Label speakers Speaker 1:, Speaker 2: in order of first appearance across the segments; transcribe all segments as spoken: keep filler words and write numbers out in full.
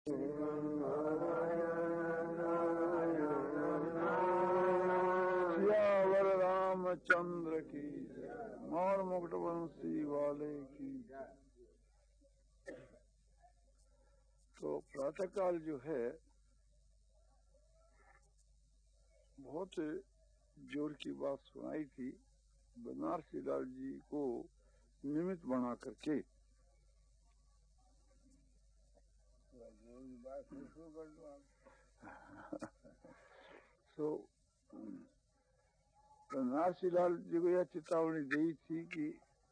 Speaker 1: सियावर रामचंद्र की मोर मुकुट वंशी वाले की। तो प्रातःकाल जो है बहुत जोर की बात सुनाई थी बनारसी लाल जी को निमित्त बना करके। तो बनारसी लाल जी को यह चेतावनी दी थी कि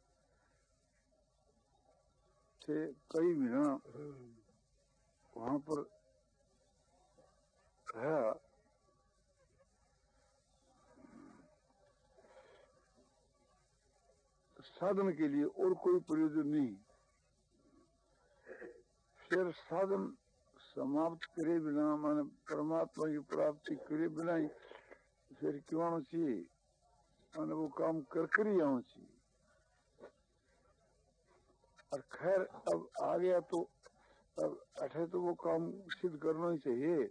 Speaker 1: थे कई महीना वहां पर है साधन के लिए और कोई प्रयोजन नहीं। फिर साधन समाप्त करे बिना माने परमात्मा की प्राप्ति करे बिना ही फिर क्यों आना चाहिए, माने वो काम कर कर ही आना चाहिए। और खैर अब आ गया तो अब अठे तो वो काम सिद्ध करना ही चाहिए।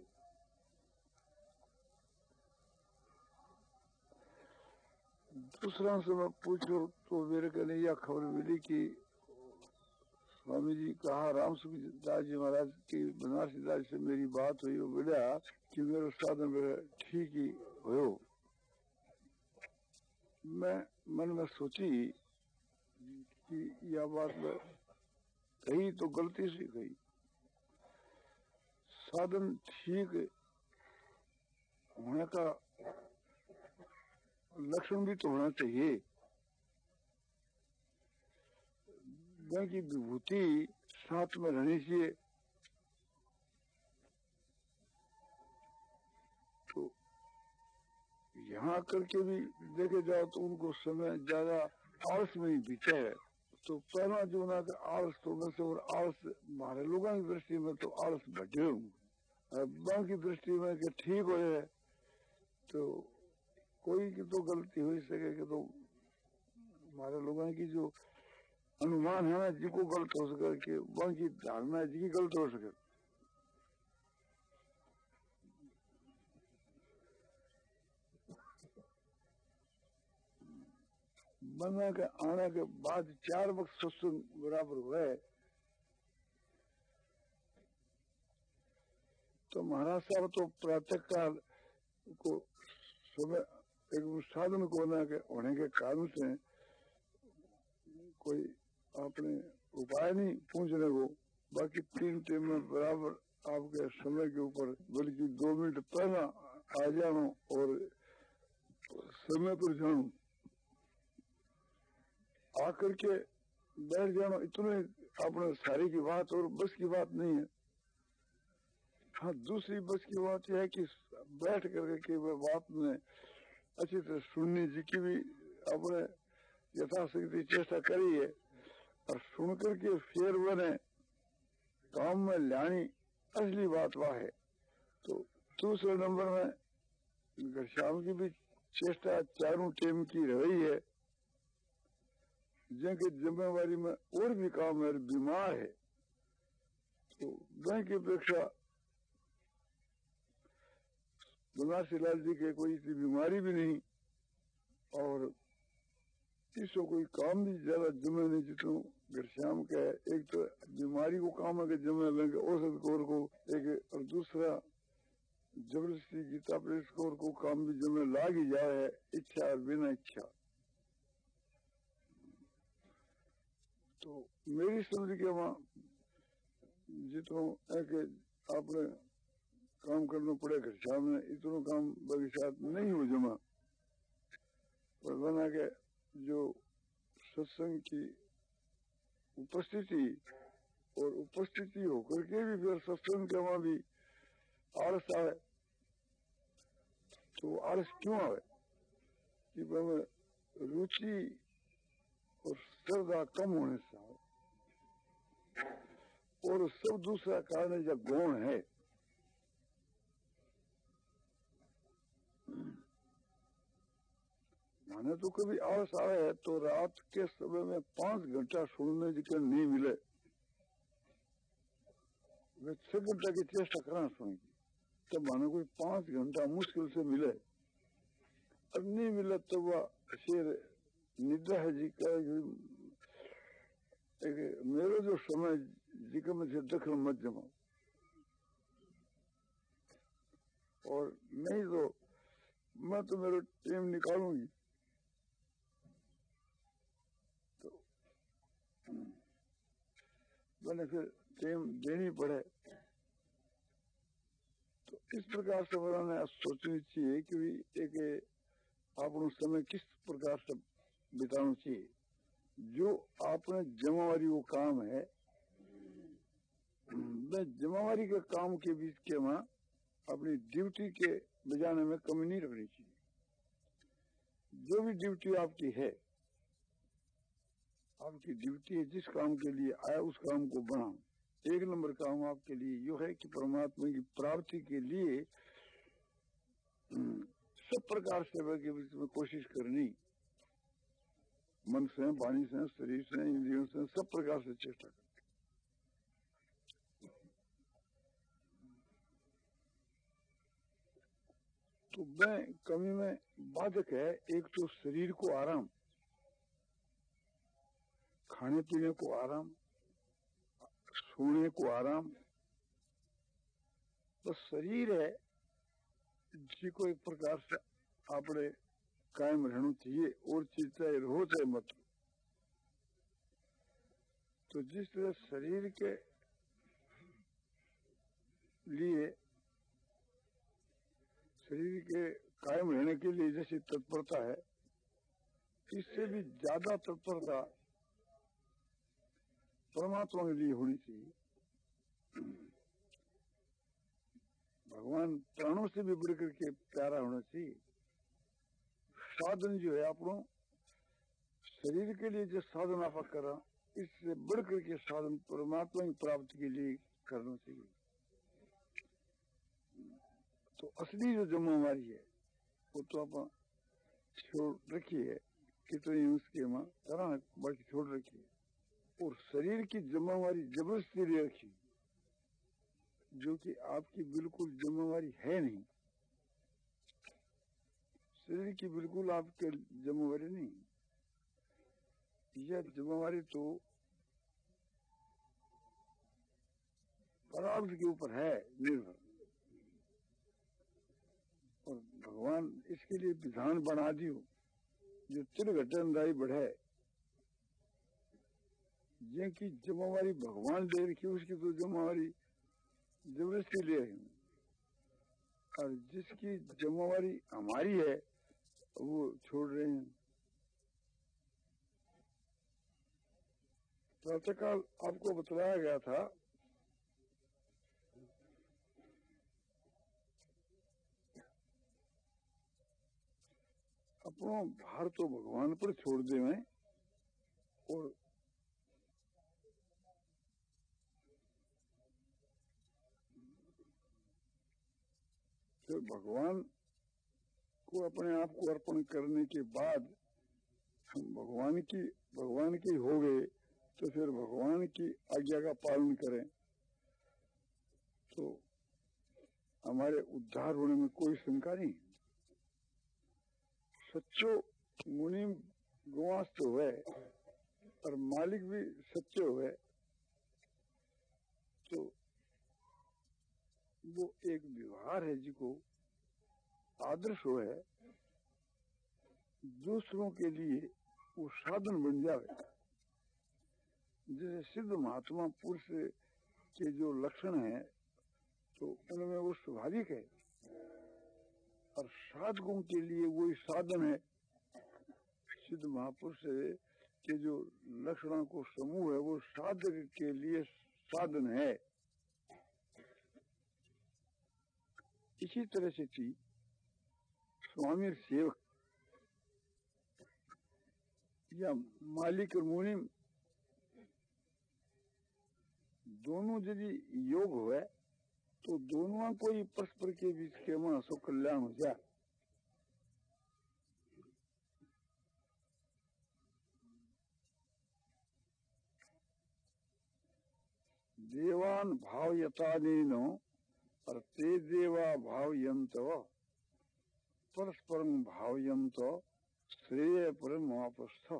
Speaker 1: दूसरा से मैं पूछो तो मेरे को नहीं यह खबर मिली कि स्वामी जी कहा राम सुखदास जी महाराज की बनारसी दास से मेरी बात हुई, वो बोला कि मेरा साधन मेरा ठीक ही हो। मैं मन में सोची कि यह बात मैं कही तो गलती से कही। साधन ठीक होने का लक्षण भी तो होना चाहिए। की विभूति साथ में रहनी चाहिए। तो यहाँ करके भी देखे जाओ तो उनको समय ज्यादा आलस में ही बीता है। तो पहला जो ना आलस तो में से और आलस हमारे लोगों की दृष्टि में तो आलस बढ़े होंगे, लोगों की दृष्टि में कि ठीक हो जाए तो कोई की तो गलती हो सके कि तो हमारे लोगों की जो अनुमान है ना जिको गलत हो सके कि वहां की धारणा जी की गलत हो सके। बना के आने के बाद चार वक्त सत्संग बराबर हुए तो महाराज साहब तो प्रातः काल को सुबह एक साधन को ना के होने के कारण से कोई अपने उपाय नहीं पूछने को, बाकी तीन टाइम में बराबर आपके समय के ऊपर बल्कि दो मिनट पहला आ जानो और समय पर जानो, आकर के बैठ जानो, इतने अपने सारी की बात और बस की बात नहीं है। हाँ दूसरी बस की बात यह है कि बैठ करके कि वह बात में अच्छी तरह सुनने जी की भी अपने यथाशक्ति चेष्टा करी है और सुन करके फिर बने काम में लानी असली बात वह है। तो दूसरे नंबर में घरश्याम की भी चेष्टा चारों टीम की रही है, जिनकी जिम्मेवारी में और भी काम है, बीमार है तो वह की अपेक्षा बनारसी लाल जी के कोई इतनी बीमारी भी नहीं और इसको कोई काम भी ज्यादा जिम्मे नहीं जितना घरश्याम का है। एक तो बीमारी को काम है कि जिम्मे लेंगे औसत कोर को एक, और दूसरा जबरदस्ती गीता प्रेस कोर को काम भी जिम्मे लाग ही जाए है, इच्छा और बिना इच्छा। तो मेरी समझ के वहां जितना है कि आपने काम करना पड़े घरश्याम ने इतना काम बाकी साथ नहीं हो जमा, पर बना के जो सत्संग की उपस्थिति और उपस्थिति होकर के भी फिर सत्संग के वहां भी आलस आए तो आलस क्यों आए कि रुचि और श्रद्धा कम होने से आए और सब दूसरा कारण जब गौण है। माने तो कभी आलस आए तो रात के समय में पांच घंटा सुनने जिक्र नहीं मिले वे छह घंटा की चेष्टा करा सुनेगी, तब मानो कोई पांच घंटा मुश्किल से मिले, अब नहीं मिला तो वह शेर निद्रा है जी का मेरा जो समय जी का मुझे दखल मत जमाओ, और नहीं तो मैं तो मेरा टाइम निकालूंगी। तो मैंने फिर टाइम देनी पड़े। तो इस प्रकार से बनाने सोचनी चाहिए कि एक आपनो समय किस प्रकार से बिताना चाहिए। जो आपने जमावारी वो काम है, मैं जमावारी के काम के बीच के वहां अपनी ड्यूटी के बजाने में कमी नहीं रखनी चाहिए। जो भी ड्यूटी आपकी है, आपकी ड्यूटी है, जिस काम के लिए आया उस काम को बनाओ। एक नंबर काम आपके लिए यो है कि परमात्मा की प्राप्ति के लिए सब प्रकार सेवा के बीच में कोशिश करनी, मन से, वाणी से, शरीर से, इंद्रियों से, सब प्रकार से चेष्टा करनी। तो मैं कमी में बाधक है, एक तो शरीर को आराम, खाने पीने को आराम, सोने को आराम, तो शरीर है जी को एक प्रकार से आपने कायम रहना चाहिए, और चीज चाहे रो चाहे मत। तो जिस तरह शरीर के लिए, शरीर के कायम रहने के लिए जैसी तत्परता है, इससे भी ज्यादा तत्परता परमात्मा के लिए होनी चाहिए। भगवान प्राणों से भी बढ़कर के प्यारा होना चाहिए। साधन जो है अपनों शरीर के लिए जो साधन आप करा, इससे बढ़कर के साधन परमात्मा की प्राप्ति के लिए करना चाहिए। तो असली जो जिम्मेवारी है वो तो आप छोड़ रखी है, कितनी उसके मां करा बाकी छोड़ रखी है, और शरीर की जिम्मेवारी जबरदस्ती ले रखी, जो कि आपकी बिल्कुल जिम्मेवारी है नहीं। शरीर की बिल्कुल आपके जिम्मेवारी नहीं, यह जिम्मेवारी तो प्रारब्ध के ऊपर है निर्भर, और भगवान इसके लिए विधान बना दियो जो तिर घटनदायी बढ़े, जिनकी जिम्मेवारी भगवान दे रखी उसकी तो जिम्मेवारी जबरदस्ती ले रही, और जिसकी जिम्मेवारी हमारी है वो छोड़ रहे हैं। प्रातःकाल आपको बतलाया गया था अपनो भार तो भगवान पर छोड़ दे में, और फिर भगवान को अपने आप को अर्पण करने के बाद हम भगवान की भगवान की हो गए, तो फिर भगवान की आज्ञा का पालन करें तो हमारे उद्धार होने में कोई शंका नहीं। सच्चो मुनि गुआस तो है और मालिक भी सच्चे हुए, तो वो एक व्यवहार है जिको आदर्श हो है, दूसरों के लिए वो साधन बन जाए। जैसे सिद्ध महात्मा पुरुष के जो लक्षण है तो उनमें वो स्वाभाविक है, और साधकों के लिए वही साधन है। सिद्ध महापुरुष के जो लक्षणों को समूह है वो साधक के लिए साधन है। इसी तरह से थी स्वामी और सेवक या मालिक और मुनिम दोनों यदि योग हुए तो दोनों को ही परस्पर के बीच के में सुख कल्याण हो जाए। देवान भावयतानेनो और ते देवा भावयंतो परस्परं भावयंतो श्रेय परमापस्थ।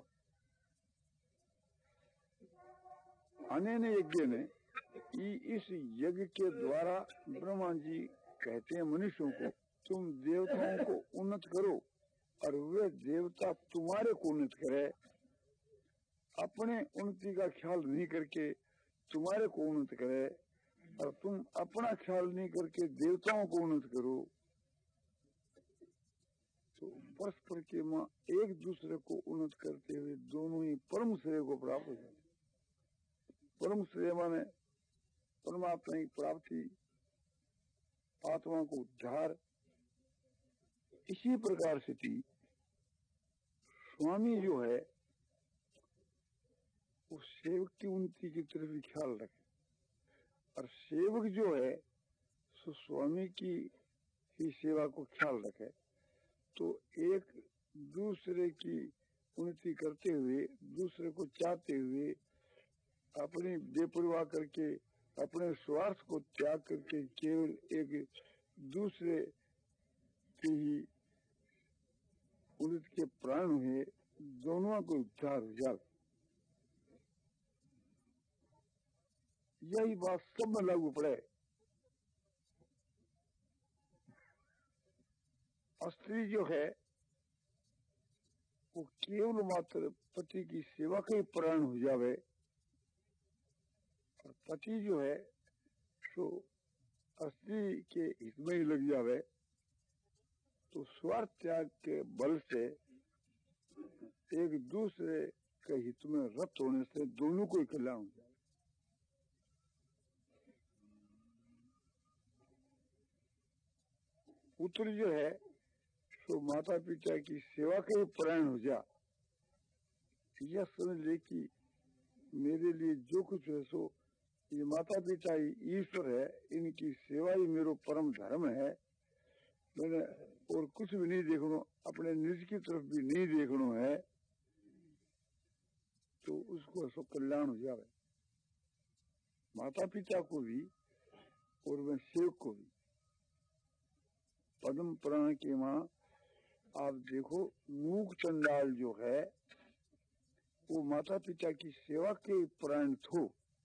Speaker 1: अनेन यज्ञ ने इस यज्ञ के द्वारा ब्रह्मा जी कहते हैं मनुष्यों को, तुम देवताओं को उन्नत करो और वे देवता तुम्हारे को उन्नत करे। अपने उन्नति का ख्याल नहीं करके तुम्हारे को उन्नत करे और तुम अपना ख्याल नहीं करके देवताओं को उन्नत करो, तो परस्पर के मां एक दूसरे को उन्नत करते हुए दोनों ही परम श्रेय को प्राप्त हो जाते। परम श्रेय माने परमात्मा की प्राप्ति, आत्मा को उद्धार। इसी प्रकार से थी स्वामी जो है वो सेवक की उन्नति की तरफ भी ख्याल रखे और सेवक जो है सो स्वामी की ही सेवा को ख्याल रखे। तो एक दूसरे की उन्नति करते हुए, दूसरे को चाहते हुए, अपनी बेपरवाह करके, अपने स्वार्थ को त्याग करके केवल एक दूसरे की ही उन्नति के प्राण हुए, दोनों को उद्धार हो जाए। यही बात सब में लागू पड़े। स्त्री जो है वो केवल मात्र पति की सेवा का ही प्राण हो जावे और पति जो है तो स्त्री के हित में ही लग जावे, तो स्वार्थ त्याग के बल से एक दूसरे के हित में रत होने से दोनों को ही कल्याण हो जाए। पुत्र जो है तो माता पिता की सेवा के ही प्राण हो जा, यह समझ ले कि मेरे लिए जो कुछ है सो ये माता पिता ही ईश्वर है, इनकी सेवा ही मेरा परम धर्म है, मैंने और कुछ भी नहीं देखना, अपने निज की तरफ भी नहीं देखना है, तो उसको सो कल्याण हो जाए, माता पिता को भी और वह सेवक को भी। पद्म पुराण के मां आप देखो, मूक चंडाल जो है वो माता पिता की सेवा के प्राण थो,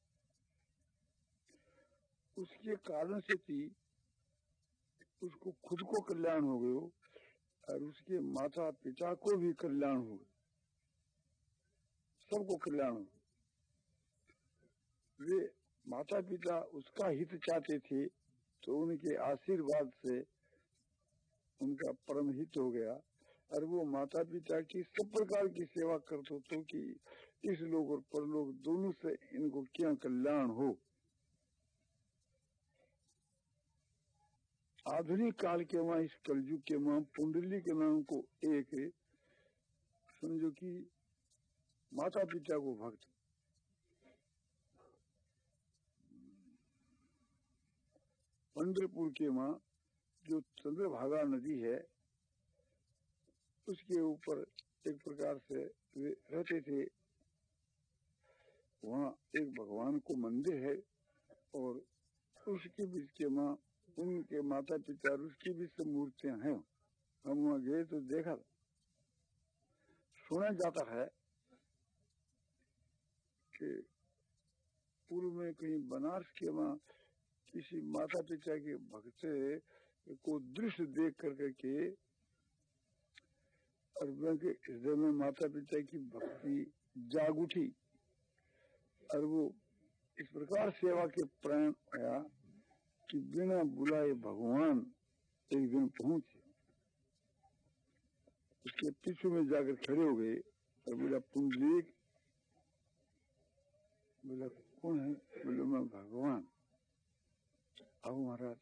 Speaker 1: उसके कारण से थी उसको खुद को कल्याण हो गयो और उसके माता पिता को भी कल्याण हो गयो, सबको कल्याण हो। वे माता पिता उसका हित चाहते थे तो उनके आशीर्वाद से उनका परम हित हो गया और वो माता पिता की सब प्रकार की सेवा करते तो कि इस लोग और परलोक दोनों से इनको क्या कल्याण हो। आधुनिक काल के वहां, इस कलयुग के वहां पुंडली के नाम को एक समझो कि माता पिता को भक्त, पंढरपुर के वहां जो चंद्रभागा नदी है उसके ऊपर एक प्रकार से वे रहते थे, वहाँ एक भगवान को मंदिर है और उसके बीच के माँ उनके माता पिता और उसकी भी सब मूर्तियां हैं। हम वहाँ गए तो देखा, सुना जाता है कि पूर्व में कहीं बनारस के वहाँ किसी माता पिता के भक्त को दृश्य देख करके के और उनके हृदय में माता पिता की भक्ति जाग उठी और वो इस प्रकार सेवा के प्राण आया कि बिना बुलाए भगवान एक दिन पहुंचे, उसके पीछे में जाकर खड़े हो गए और बोला पुंडलीक, बोला कौन है? बोले मैं भगवान। आओ महाराज,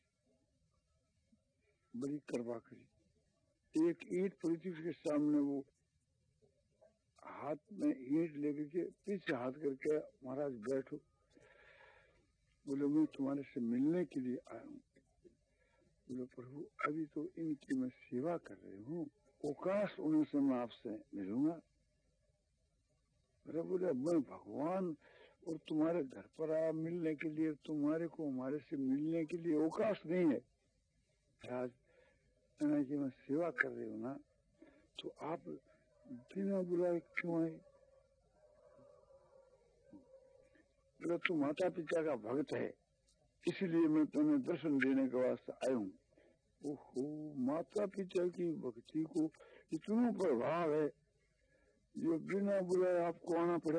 Speaker 1: बड़ी कृपा करी। एक ईंट पड़ी थी उसके सामने, वो हाथ में ईंट लेकर के पीछे हाथ करके महाराज बैठो। बोले मैं तुम्हारे से मिलने के लिए आया हूँ। बोले प्रभु अभी तो इनकी मैं सेवा कर रही हूँ, अवकाश उनसे मैं आपसे मिलूंगा। बोले बोले मैं भगवान और तुम्हारे घर पर आ मिलने के लिए, तुम्हारे को हमारे से मिलने के लिए अवकाश नहीं है। आज की मैं सेवा कर रही हूँ ना, तो आप बिना बुलाए क्यों आए? बोला तू माता पिता का भक्त है, इसलिए मैं तुम्हें दर्शन देने के वास्ते आया हूँ। ओहो, माता पिता की भक्ति को इतना प्रभाव है जो बिना बुलाए आपको आना पड़ा।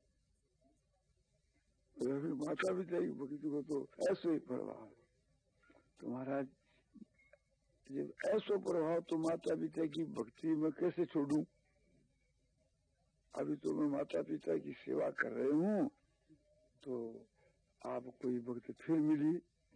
Speaker 1: माता पिता की भक्ति को तो ऐसे ही प्रभाव है। तो महाराज जब ऐसा प्रभाव तो माता पिता की भक्ति में कैसे छोड़ूं? अभी तो मैं माता पिता की सेवा कर रही हूँ, तो आप कोई भक्ति फिर मिली।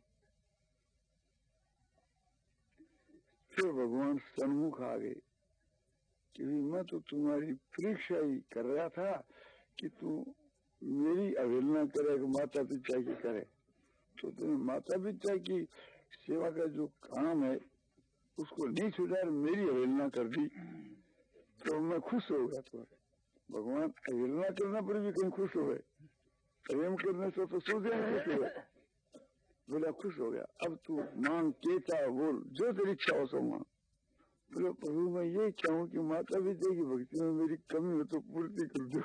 Speaker 1: फिर भगवान सन्मुख आ गए कि मैं तो तुम्हारी परीक्षा ही कर रहा था कि तू मेरी अवहेलना करे कि माता पिता की करे। तो तुम्हें माता पिता की सेवा का जो काम है उसको नहीं सुधार, मेरी अवहेलना कर दी, तो मैं खुश हो गया। तुम्हारे भगवान अवहेलना करने पर भी कहीं खुश हो गए, प्रेम करने से तो सोचे खुश हो गए। बोला खुश हो गया, अब तू मांग के चाह बोल, जो तेरी इच्छा हो सो मांग। बोले प्रभु मैं ये चाहूँ कि माता पिता की भक्ति में मेरी कमी हो तो पूर्ति कर दो।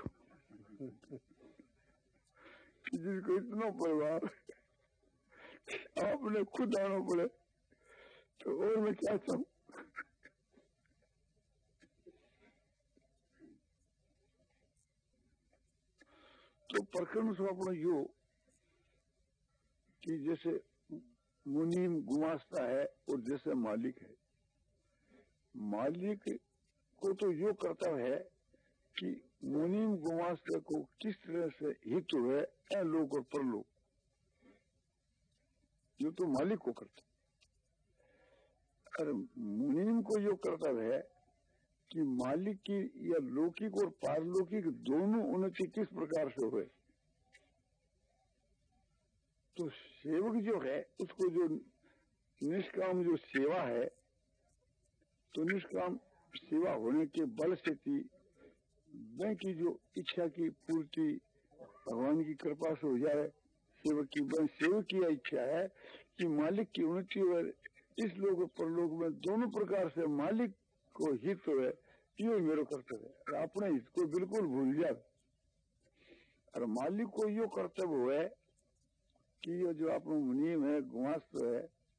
Speaker 1: जिसको इतना प्रभाव आपने खुद आना पड़े तो और मैं क्या चाहूँ। तो प्रकरण स्वप्न यो कि जैसे मुनीम गुमास्ता है और जैसे मालिक है। मालिक को तो यो कर्तव्य है कि मुनीम गुमास्ता को किस तरह से हित हुए ए लोक और परलोक, यो तो मालिक को करता। अरे मुनीम को यो कर्तव्य है कि मालिक की या लौकिक और पारलौकिक दोनों उन्नति किस प्रकार से हुए। तो सेवक जो है उसको जो निष्काम जो सेवा है, तो निष्काम सेवा होने के बल से थी वह की जो इच्छा की पूर्ति भगवान की कृपा से हो जाए। सेवक की वह सेवक की इच्छा है कि मालिक की उन्नति और इस लोक और परलोक में दोनों प्रकार से मालिक को हित हुए, यो मेरा कर्तव्य है। अपने हित को बिल्कुल भूल जाए और मालिक को यो कर्तव्य हुए कि ये जो अपना मुनीम है गुमास्त है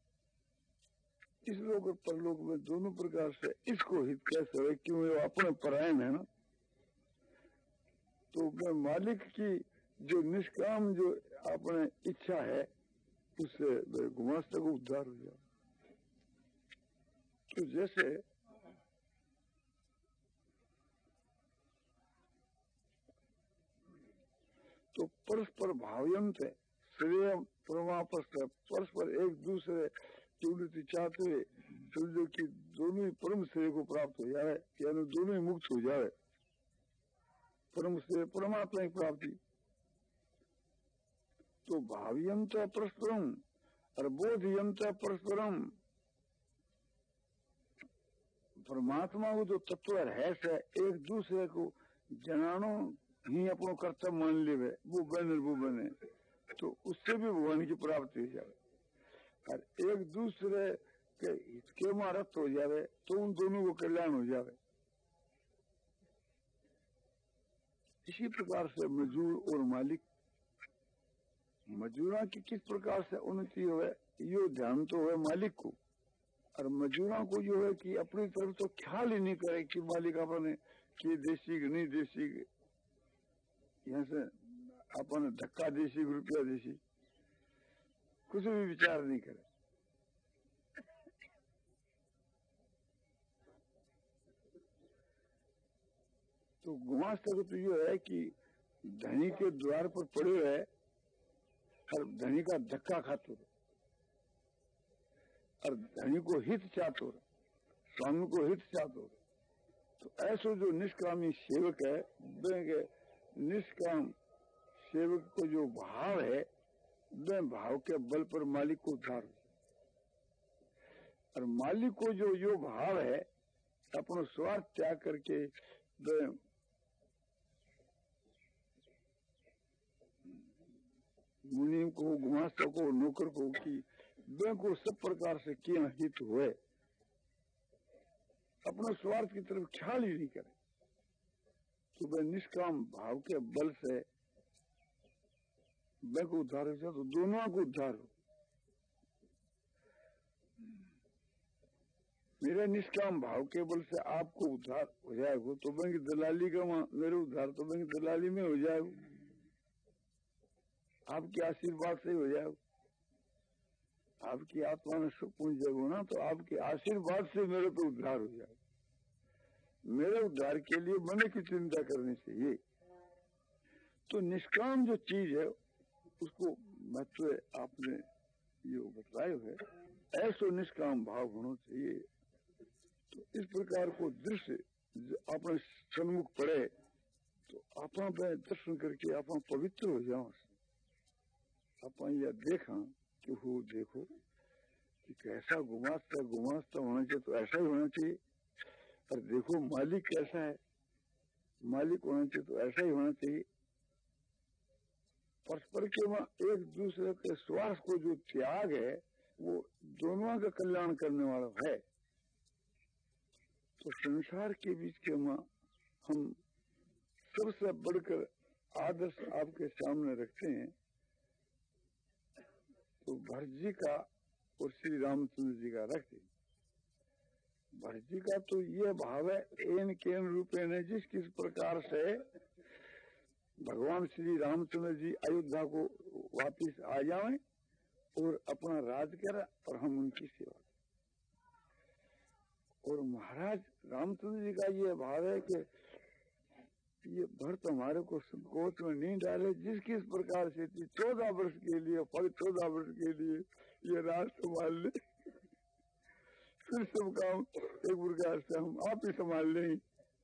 Speaker 1: इस लोक और परलोक में दोनों प्रकार से इसको हित कैसे हुए, क्यों ये अपने परायण है ना। तो मैं मालिक की जो निष्काम जो अपने इच्छा है उससे गुमास्त को उद्धार हो जाए। तो जैसे तो परस्पर भावयंत है, श्रेय परमापस्त है, परस्पर एक दूसरे की उन्नति चाहते हुए समझो कि दोनों ही परम श्रेय को प्राप्त हो जाए, यानी दोनों ही मुक्त हो जाए। परम श्रेय परमात्मा की प्राप्ति। तो भावयंत परस्परम और बोधयंत परस्परम, परमात्मा को जो तत्व है से एक दूसरे को जनानो ही अपनो कर्तव्य मान ले, वो बने वो बने, तो उससे भी भगवान की प्राप्ति हो जाए। और एक दूसरे के हित के मारत हो जाए तो उन दोनों को कल्याण हो जाए। इसी प्रकार से मजदूर और मालिक, मजदूरा की किस प्रकार से उन्नति हो, यो ध्यान तो है मालिक को, और मजदूरा को जो है कि अपनी तरफ तो ख्याल ही नहीं करे कि मालिक अपने कि देसी कि नहीं देसी, यहाँ से अपन धक्का देसी रुपया देसी कुछ भी विचार नहीं करे। तो गुमास्त को तो ये है कि धनी के द्वार पर पड़े है और धनी का धक्का खाते रहे और धनी को हित चाहते रहे, स्वामी को हित चाहते रहे। तो ऐसा जो निष्कामी सेवक है, वह निष्काम सेवक को जो भाव है वह भाव के बल पर मालिक को उद्धार हो। और मालिक को जो यो भाव है अपना स्वार्थ त्याग करके मुनीम को, गुमास्ता को, नौकर को कि वे को सब प्रकार से क्या हित हुए, अपने स्वार्थ की तरफ ख्याल ही नहीं करे, तो वे निष्काम भाव के बल से वे को उद्धार हो, तो दोनों को उद्धार हो। मेरे निष्काम भाव के बल से आपको उद्धार हो जाएगा, तो बैंक दलाली का मेरे उद्धार तो बैंक दलाली में हो जाएगा, आपके आशीर्वाद से हो जाएगा। आपकी आत्मा में सुख पहुंच जाएगा ना, तो आपके आशीर्वाद से मेरे को उद्धार हो जाएगा। मेरे उद्धार के लिए मन की चिंता करनी चाहिए। तो निष्काम जो चीज है उसको महत्व आपने ये बताए हुए, ऐसो निष्काम भाव होना चाहिए। तो इस प्रकार को दृश्य अपने सन्मुख पड़े तो अपना दर्शन करके अपना पवित्र हो जाओ। अपन यह देखा कि हो देखो कि कैसा गुमास्ता गुमास्ता होना चाहिए, तो ऐसा ही होना चाहिए। और देखो मालिक कैसा है, मालिक होना चाहिए तो ऐसा ही होना चाहिए। परस्पर के वहां एक दूसरे के स्वार्थ को जो त्याग है वो दोनों का कल्याण करने वाला है। तो संसार के बीच के वहां हम सबसे बढ़कर आदर्श आपके सामने रखते हैं तो भरत जी का और श्री रामचंद्र जी का रखते हैं। भरत जी का तो ये भाव है एन केन रूपे ने जिस किस प्रकार से भगवान श्री रामचंद्र जी अयोध्या को वापिस आ जाएं और अपना राज करें और हम उनकी सेवा। और महाराज रामचंद्र जी का ये भाव है कि ये भरत हमारे को संकोच में नहीं डाले, जिस किस प्रकार से चौदह वर्ष के लिए फल चौदह वर्ष के लिए ये राज संभाल ले, फिर सब काम एक प्रकार से हम आप ही संभाल लें।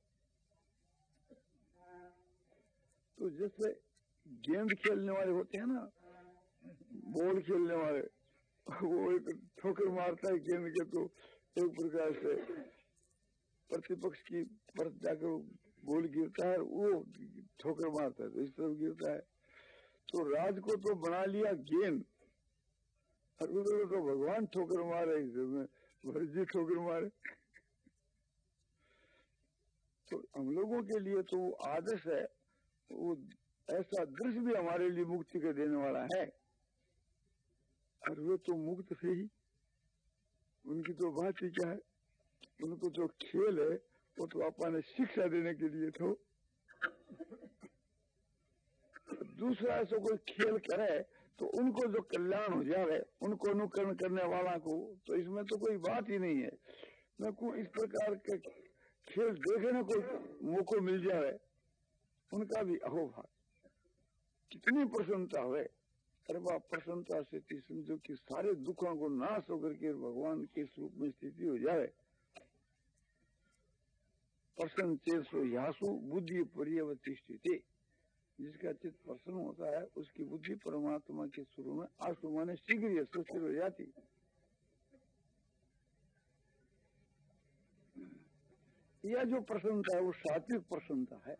Speaker 1: तो जैसे गेंद खेलने वाले होते हैं ना, बॉल खेलने वाले, वो एक ठोकर मारता है गेंद के तो एक प्रकार से प्रतिपक्ष की पर जाकर बॉल गिरता है, वो ठोकर मारता है तो इस तरफ गिरता है। तो राज को तो बना लिया गेंद और उधर तो भगवान ठोकर मारे, इसमें भरत जी ठोकर मारे। तो हम लोगों के लिए तो वो आदर्श है, वो ऐसा दृश्य भी हमारे लिए मुक्ति का देने वाला है। और वे तो मुक्त थे ही, उनकी तो बात ही क्या है। उनको जो खेल है वो तो आपा ने शिक्षा देने के लिए तो दूसरा ऐसा कोई खेल करे तो उनको जो कल्याण हो जाए, उनको अनुकरण करने वाला को, तो इसमें तो कोई बात ही नहीं है। न को इस प्रकार के खेल देखे ना कोई मौका मिल जाए, उनका भी अहोभाग कितनी प्रसन्नता हुए। अरे वह प्रसन्नता से समझो कि सारे दुखों को नाश होकर के भगवान के स्वरूप में स्थिति हो जाए। प्रसन्न चेतसो यासु बुद्धि पर्यवती स्थिति, जिसका चित्त प्रसन्न होता है उसकी बुद्धि परमात्मा के स्वरूप में आशु माने शीघ्र सुस्थिर हो जाती। यह जो प्रसन्नता है वो सात्विक प्रसन्नता है।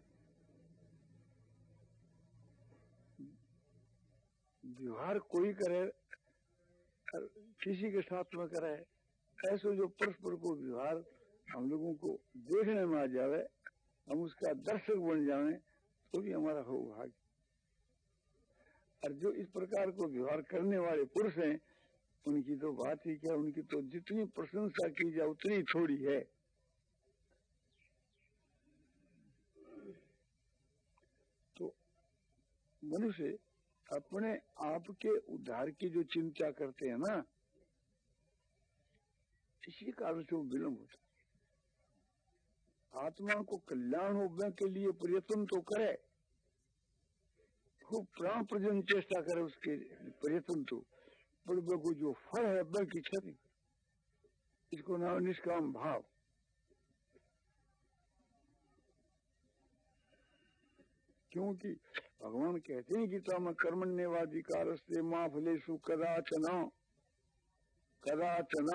Speaker 1: व्यवहार कोई करे किसी के साथ में करे, ऐसे जो परस्पर को व्यवहार हम लोगों को देखने में आ जावे, हम उसका दर्शक बन जावे, तो भी हमारा हो भाग्य। और जो इस प्रकार को व्यवहार करने वाले पुरुष हैं, उनकी तो बात ही क्या, उनकी तो जितनी प्रशंसा की जाए उतनी थोड़ी है। तो मनुष्य अपने आप के उद्धार की जो चिंता करते हैं ना, इसी कारण से वो विलंब होता है। आत्मा को कल्याण होने के लिए प्रयत्न तो करे, खूब प्राण प्रजन चेष्टा करे उसके प्रयत्न तो, पर वो जो फल है वह की क्षति, इसको नाम निष्काम भाव। क्योंकि भगवान कहते हैं गीता में कर्मण्यवाधिकार से मां फलेषु कदाचन कदाचन,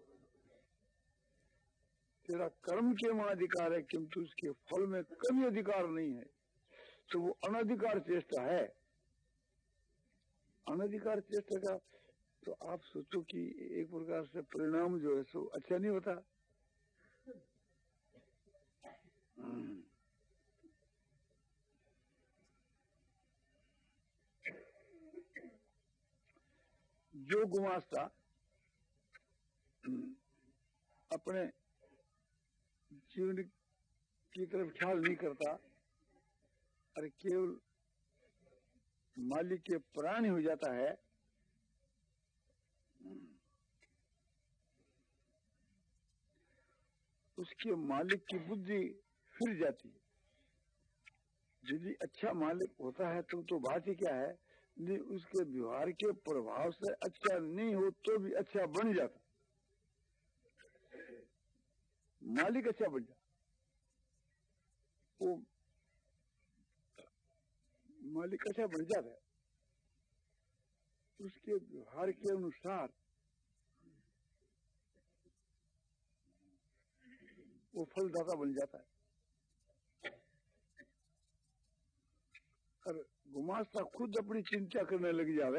Speaker 1: तेरा कर्म के में अधिकार है किंतु उसके फल में कभी अधिकार नहीं है। तो वो अनधिकार चेष्टा है। अनधिकार चेष्टा का तो आप सोचो कि एक प्रकार से परिणाम जो है सो अच्छा नहीं होता। जो गुमास्ता अपने जीवन की तरफ ख्याल नहीं करता और केवल मालिक के प्राणी हो जाता है, उसके मालिक की बुद्धि फिर जाती है। यदि अच्छा मालिक होता है तो तो बात ही क्या है, नहीं उसके व्यवहार के प्रभाव से अच्छा नहीं हो तो भी अच्छा बन जाता, मालिक अच्छा बन जाता। वो मालिक अच्छा बन जाता है, उसके व्यवहार के अनुसार वो फलदाता बन जाता है। और गुमास्ता खुद अपनी चिंता करने लग जावे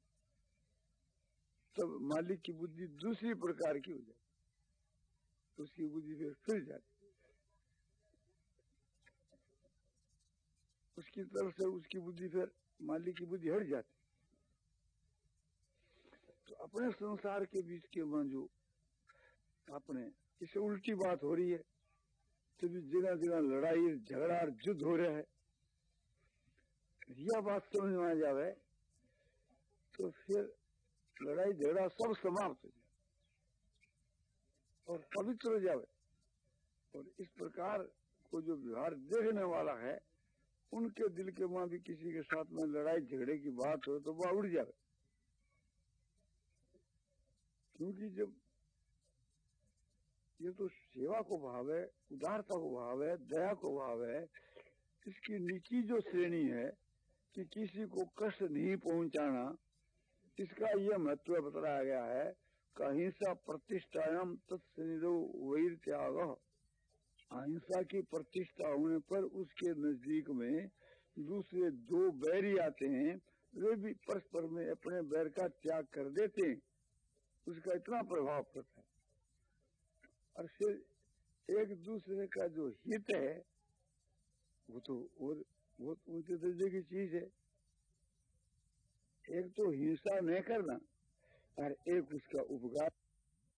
Speaker 1: तब मालिक की बुद्धि दूसरी प्रकार की हो जाती, उसकी बुद्धि फिर फिर जाती, उसकी तरफ से उसकी बुद्धि फिर मालिक की बुद्धि हट जाती। तो अपने संसार के बीच के वहां जो अपने इससे उल्टी बात हो रही है, तो भी जगह जगह लड़ाई झगड़ा और युद्ध हो रहा है, यह बात समझ में आ जावे तो फिर लड़ाई झगड़ा सब समाप्त हो जाए और पवित्र हो जावे। और इस प्रकार को जो व्यवहार देखने वाला है उनके दिल के वहां भी किसी के साथ में लड़ाई झगड़े की बात हो तो वह उड़ जावे, क्योंकि जब ये तो सेवा को भाव है, उदारता को भाव है, दया को भाव है, इसकी नीची जो श्रेणी है कि किसी को कष्ट नहीं पहुंचाना, इसका यह महत्व बताया गया है। अहिंसा प्रतिष्ठायाम तत्सनिधो वैर त्याग, अहिंसा की प्रतिष्ठा होने पर उसके नजदीक में दूसरे दो बैरी आते हैं, वे भी परस्पर में अपने बैर का त्याग कर देते हैं, उसका इतना प्रभाव पड़ता है। और फिर एक दूसरे का जो हित है वो तो और बहुत ऊंचे दर्जे की चीज है। एक तो हिंसा नहीं करना और एक उसका उपकार